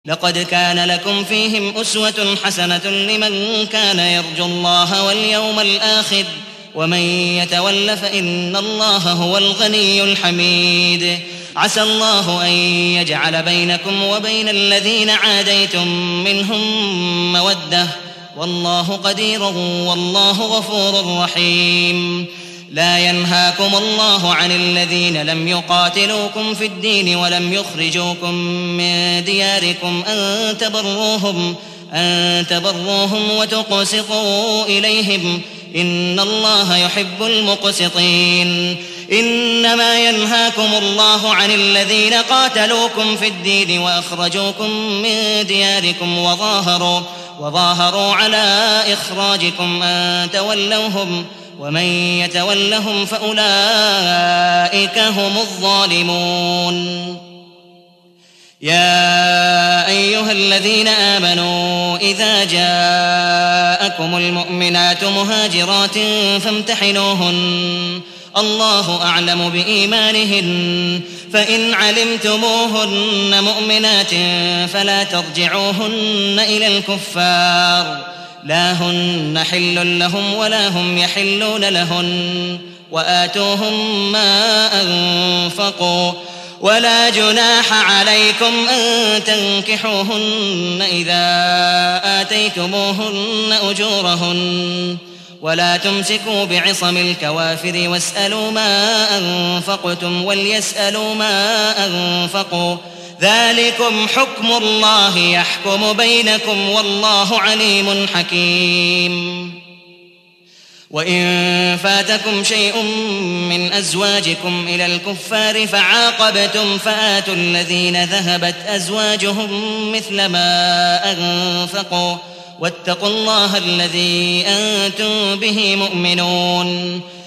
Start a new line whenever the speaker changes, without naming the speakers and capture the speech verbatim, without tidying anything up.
لقد كان لكم فيهم أسوة حسنة لمن كان يرجو الله واليوم الآخر ومن يتول فإن الله هو الغني الحميد. عسى الله أن يجعل بينكم وبين الذين عاديتم منهم مودة والله قدير والله غفور رحيم. لا ينهاكم الله عن الذين لم يقاتلوكم في الدين ولم يخرجوكم من دياركم أن تبروهم أن تبروهم وتقسطوا إليهم إن الله يحب المقسطين. إنما ينهاكم الله عن الذين قاتلوكم في الدين وأخرجوكم من دياركم وظاهروا وظاهروا على إخراجكم أن تولوهم ومن يتولهم فأولئك هم الظالمون. يا أيها الذين آمنوا إذا جاءكم المؤمنات مهاجرات فامتحنوهن الله أعلم بإيمانهن فإن علمتموهن مؤمنات فلا ترجعوهن إلى الكفار لا هن حل لهم ولا هم يحلون لهن وآتوهم ما أنفقوا ولا جناح عليكم أن تنكحوهن إذا آتيتموهن أجورهن ولا تمسكوا بعصم الكوافر واسألوا ما أنفقتم وليسألوا ما أنفقوا ذلكم حكم الله يحكم بينكم والله عليم حكيم. وإن فاتكم شيء من أزواجكم إلى الكفار فعاقبتم فآتوا الذين ذهبت أزواجهم مثل ما أنفقوا واتقوا الله الذي أنتم به مؤمنون.